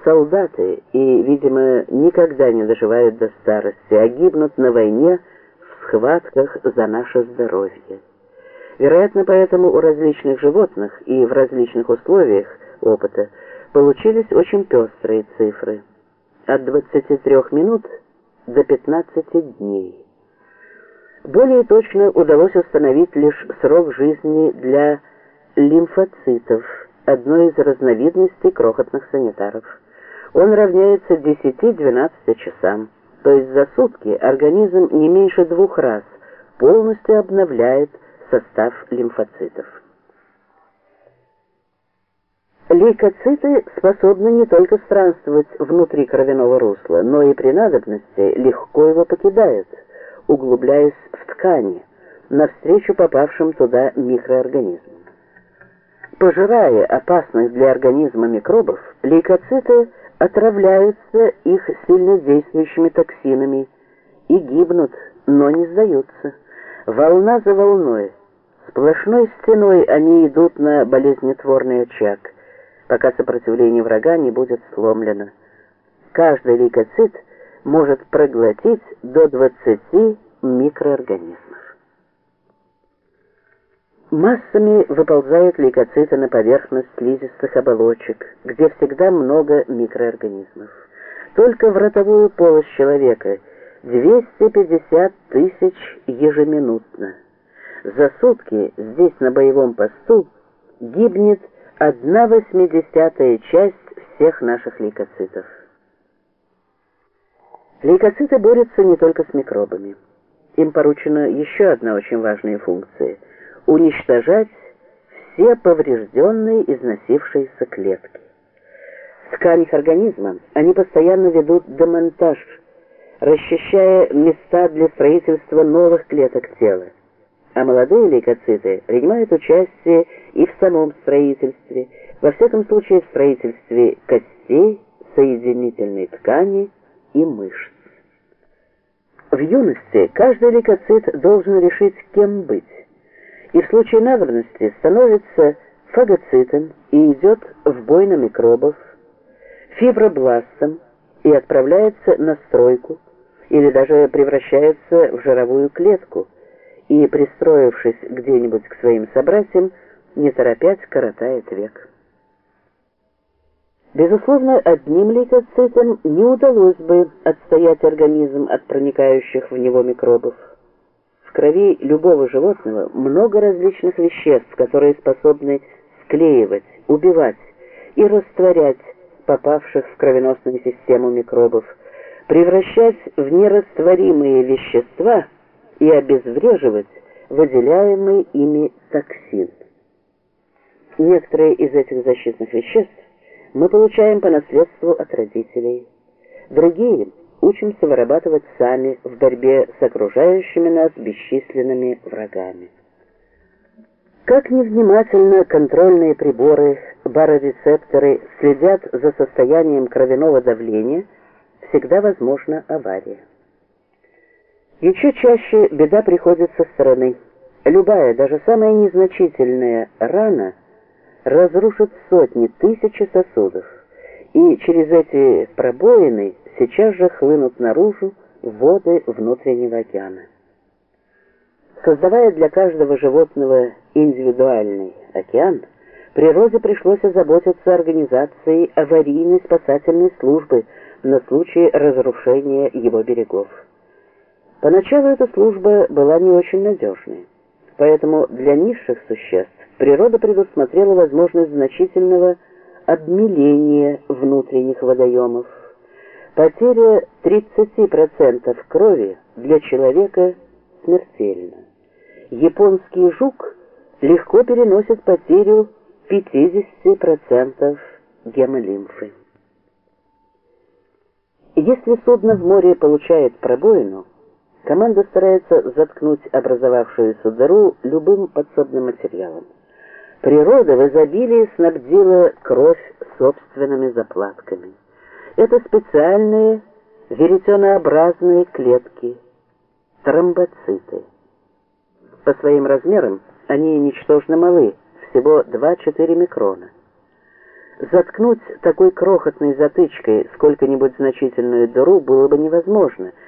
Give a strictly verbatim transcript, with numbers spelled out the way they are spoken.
солдаты и, видимо, никогда не доживают до старости, а гибнут на войне в схватках за наше здоровье. Вероятно, поэтому у различных животных и в различных условиях опыта получились очень пестрые цифры. От двадцати трёх минут до пятнадцати дней. Более точно удалось установить лишь срок жизни для лимфоцитов, одной из разновидностей крохотных санитаров. Он равняется десяти-двенадцати часам, то есть за сутки организм не меньше двух раз полностью обновляет состав лимфоцитов. Лейкоциты способны не только странствовать внутри кровяного русла, но и при надобности легко его покидают, углубляясь в ткани, навстречу попавшим туда микроорганизмам. Пожирая опасных для организма микробов, лейкоциты отравляются их сильнодействующими токсинами и гибнут, но не сдаются. Волна за волной, сплошной стеной они идут на болезнетворный очаг, пока сопротивление врага не будет сломлено. Каждый лейкоцит может проглотить до двадцати микроорганизмов. Массами выползают лейкоциты на поверхность слизистых оболочек, где всегда много микроорганизмов. Только в ротовую полость человека двести пятьдесят тысяч ежеминутно. За сутки здесь на боевом посту гибнет одна восьмидесятая часть всех наших лейкоцитов. Лейкоциты борются не только с микробами. Им поручена еще одна очень важная функция – уничтожать все поврежденные, износившиеся клетки. В тканях организма они постоянно ведут демонтаж, расчищая места для строительства новых клеток тела. А молодые лейкоциты принимают участие и в самом строительстве, во всяком случае в строительстве костей, соединительной ткани и мышц. В юности каждый лейкоцит должен решить, кем быть, и в случае надобности становится фагоцитом и идет в бой на микробов, фибробластом и отправляется на стройку, или даже превращается в жировую клетку и, пристроившись где-нибудь к своим собратьям, не торопясь коротает век. Безусловно, одним лейкоцитом не удалось бы отстоять организм от проникающих в него микробов. В крови любого животного много различных веществ, которые способны склеивать, убивать и растворять попавших в кровеносную систему микробов, превращать в нерастворимые вещества и обезвреживать выделяемый ими токсин. Некоторые из этих защитных веществ мы получаем по наследству от родителей, другие учимся вырабатывать сами в борьбе с окружающими нас бесчисленными врагами. Как невнимательно контрольные приборы, барорецепторы следят за состоянием кровяного давления, всегда возможна авария. Еще чаще беда приходит со стороны. Любая, даже самая незначительная рана разрушит сотни, тысячи сосудов, и через эти пробоины сейчас же хлынут наружу воды внутреннего океана. Создавая для каждого животного индивидуальный океан, природе пришлось озаботиться организацией аварийной спасательной службы на случай разрушения его берегов. Поначалу эта служба была не очень надежной, поэтому для низших существ природа предусмотрела возможность значительного обмеления внутренних водоемов. Потеря тридцати процентов крови для человека смертельна. Японский жук легко переносит потерю пятидесяти процентов гемолимфы. Если судно в море получает пробоину, команда старается заткнуть образовавшуюся дыру любым подсобным материалом. Природа в изобилии снабдила кровь собственными заплатками. Это специальные веретенообразные клетки, тромбоциты. По своим размерам они ничтожно малы, всего два-четыре микрона. Заткнуть такой крохотной затычкой сколько-нибудь значительную дыру было бы невозможно,